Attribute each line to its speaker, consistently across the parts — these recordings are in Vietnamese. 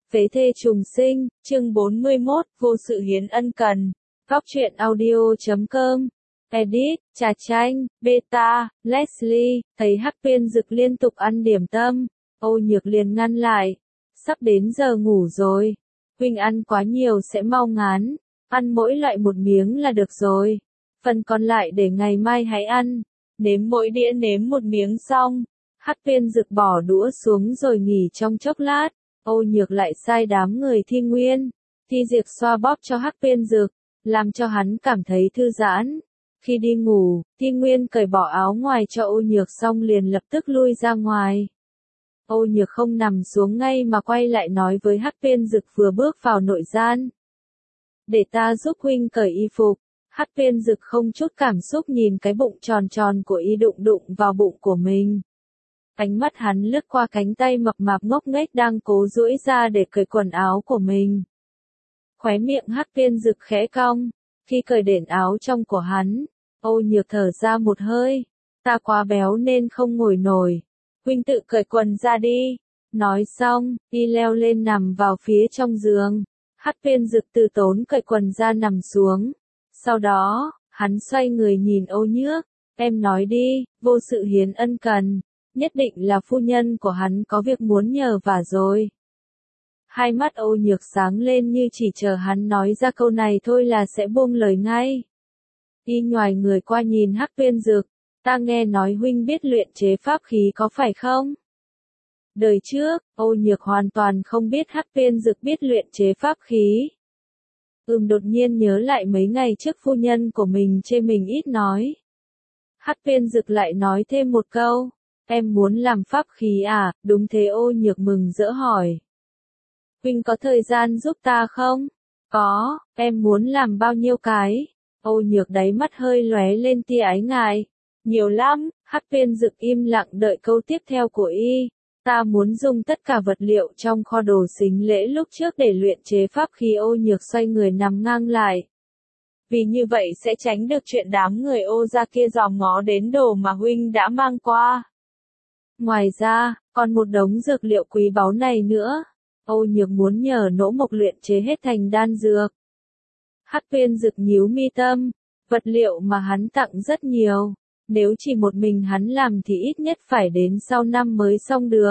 Speaker 1: Phế thê trùng sinh, chương 41, vô sự hiến ân cần. Góc truyện audio.com. Edit, Trà Chanh, Beta, Leslie, thấy Hắc Viên Dực liên tục ăn điểm tâm, Âu Nhược liền ngăn lại. Sắp đến giờ ngủ rồi. Huynh ăn quá nhiều sẽ mau ngán. Ăn mỗi loại một miếng là được rồi. Phần còn lại để ngày mai hãy ăn. Nếm mỗi đĩa nếm một miếng xong. Hắc Viên Dực bỏ đũa xuống rồi nghỉ trong chốc lát. Âu Nhược lại sai đám người Thi Nguyên, Thi Diệp xoa bóp cho Hắc Viên Dực, làm cho hắn cảm thấy thư giãn. Khi đi ngủ, Thi Nguyên cởi bỏ áo ngoài cho Âu Nhược xong liền lập tức lui ra ngoài. Âu Nhược không nằm xuống ngay mà quay lại nói với Hắc Viên Dực vừa bước vào nội gian. Để ta giúp huynh cởi y phục. Hắc Viên Dực không chút cảm xúc nhìn cái bụng tròn tròn của y đụng đụng vào bụng của mình. Ánh mắt hắn lướt qua cánh tay mập mạp ngốc nghếch đang cố duỗi ra để cởi quần áo của mình. Khóe miệng Hắc Viên Dực khẽ cong, khi cởi đền áo trong của hắn, Âu Nhược thở ra một hơi, ta quá béo nên không ngồi nổi, huynh tự cởi quần ra đi. Nói xong, y leo lên nằm vào phía trong giường, Hắc Viên Dực từ tốn cởi quần ra nằm xuống. Sau đó, hắn xoay người nhìn Âu Nhược, em nói đi, vô sự hiến ân cần. Nhất định là phu nhân của hắn có việc muốn nhờ vả rồi. Hai mắt Âu Nhược sáng lên như chỉ chờ hắn nói ra câu này thôi là sẽ buông lời ngay. Y nhoài người qua nhìn Hắc Viên Dực, ta nghe nói huynh biết luyện chế pháp khí có phải không? Đời trước, Âu Nhược hoàn toàn không biết Hắc Viên Dực biết luyện chế pháp khí. Đột nhiên nhớ lại mấy ngày trước phu nhân của mình chê mình ít nói. Hắc Viên Dực lại nói thêm một câu. Em muốn làm pháp khí à? Đúng thế. Âu Nhược mừng rỡ hỏi. Huynh có thời gian giúp ta không? Có, em muốn làm bao nhiêu cái? Âu Nhược đáy mắt hơi lóe lên tia ái ngại. Nhiều lắm. Hắc Viên Dực im lặng đợi câu tiếp theo của y. Ta muốn dùng tất cả vật liệu trong kho đồ sính lễ lúc trước để luyện chế pháp khí. Âu Nhược xoay người nằm ngang lại. Vì như vậy sẽ tránh được chuyện đám người Ô gia kia dòm ngó đến đồ mà huynh đã mang qua. Ngoài ra, còn một đống dược liệu quý báu này nữa. Âu Nhược muốn nhờ Nỗ Mộc luyện chế hết thành đan dược. Hắc Viên Dực nhíu mi tâm, vật liệu mà hắn tặng rất nhiều. Nếu chỉ một mình hắn làm thì ít nhất phải đến sau năm mới xong được.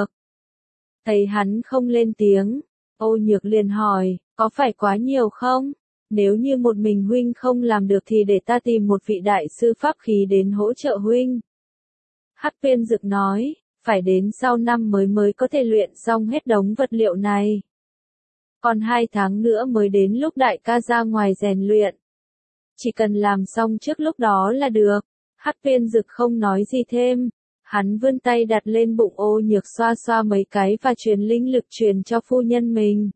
Speaker 1: Thấy hắn không lên tiếng, Âu Nhược liền hỏi, có phải quá nhiều không? Nếu như một mình huynh không làm được thì để ta tìm một vị đại sư pháp khí đến hỗ trợ huynh. Hắc Viên Dực nói. Phải đến sau năm mới có thể luyện xong hết đống vật liệu này. Còn 2 tháng nữa mới đến lúc đại ca ra ngoài rèn luyện. Chỉ cần làm xong trước lúc đó là được. Hắc Viên Dực không nói gì thêm. Hắn vươn tay đặt lên bụng Âu Nhược xoa xoa mấy cái và truyền linh lực truyền cho phu nhân mình.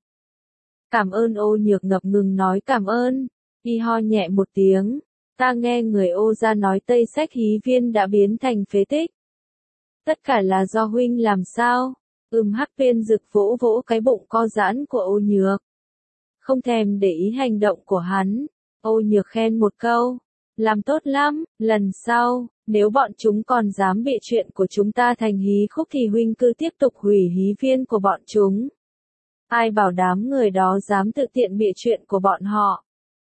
Speaker 1: Cảm ơn. Âu Nhược ngập ngừng nói cảm ơn. Y ho nhẹ một tiếng. Ta nghe người Ô gia nói Tây Sách Hí Viên đã biến thành phế tích. Tất cả là do huynh làm sao? Hắc Viên Dực vỗ vỗ cái bụng co giãn của Âu Nhược. Không thèm để ý hành động của hắn. Âu Nhược khen một câu. Làm tốt lắm, lần sau, nếu bọn chúng còn dám bị chuyện của chúng ta thành hí khúc thì huynh cứ tiếp tục hủy hí viên của bọn chúng. Ai bảo đám người đó dám tự tiện bịa chuyện của bọn họ.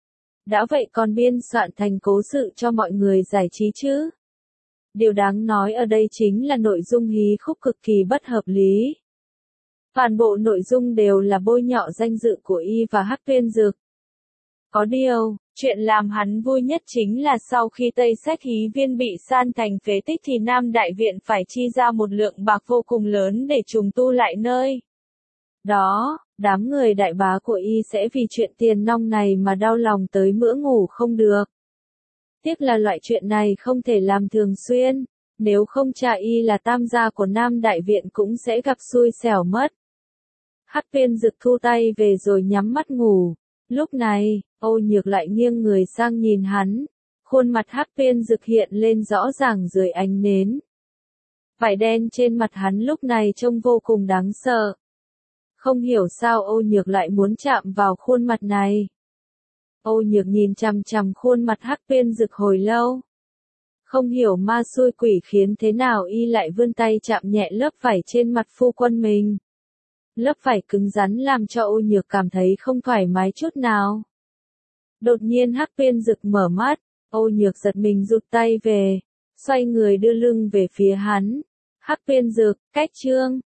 Speaker 1: Đã vậy còn biên soạn thành cố sự cho mọi người giải trí chứ. Điều đáng nói ở đây chính là nội dung hí khúc cực kỳ bất hợp lý. Toàn bộ nội dung đều là bôi nhọ danh dự của y và Hắc Viên Dực. Có điều, chuyện làm hắn vui nhất chính là sau khi Tây Sách Hí Viên bị san thành phế tích thì Nam Đại Viện phải chi ra một lượng bạc vô cùng lớn để trùng tu lại nơi. Đó, đám người đại bá của y sẽ vì chuyện tiền nong này mà đau lòng tới mữa ngủ không được. Tiếc là loại chuyện này không thể làm thường xuyên, nếu không cha y là tam gia của Nam Đại Viện cũng sẽ gặp xui xẻo mất. Hắc Viên Dực thu tay về rồi nhắm mắt ngủ. Lúc này, Âu Nhược lại nghiêng người sang nhìn hắn. Khuôn mặt Hắc Viên Dực hiện lên rõ ràng dưới ánh nến. Vải đen trên mặt hắn lúc này trông vô cùng đáng sợ. Không hiểu sao Âu Nhược lại muốn chạm vào khuôn mặt này. Âu Nhược nhìn chằm chằm khuôn mặt Hắc Viên Dực hồi lâu. Không hiểu ma xui quỷ khiến thế nào y lại vươn tay chạm nhẹ lớp vải trên mặt phu quân mình. Lớp vải cứng rắn làm cho Ô Nhược cảm thấy không thoải mái chút nào. Đột nhiên Hắc Viên Dực mở mắt, Ô Nhược giật mình rụt tay về, xoay người đưa lưng về phía hắn. Hắc Viên Dực, cách chương.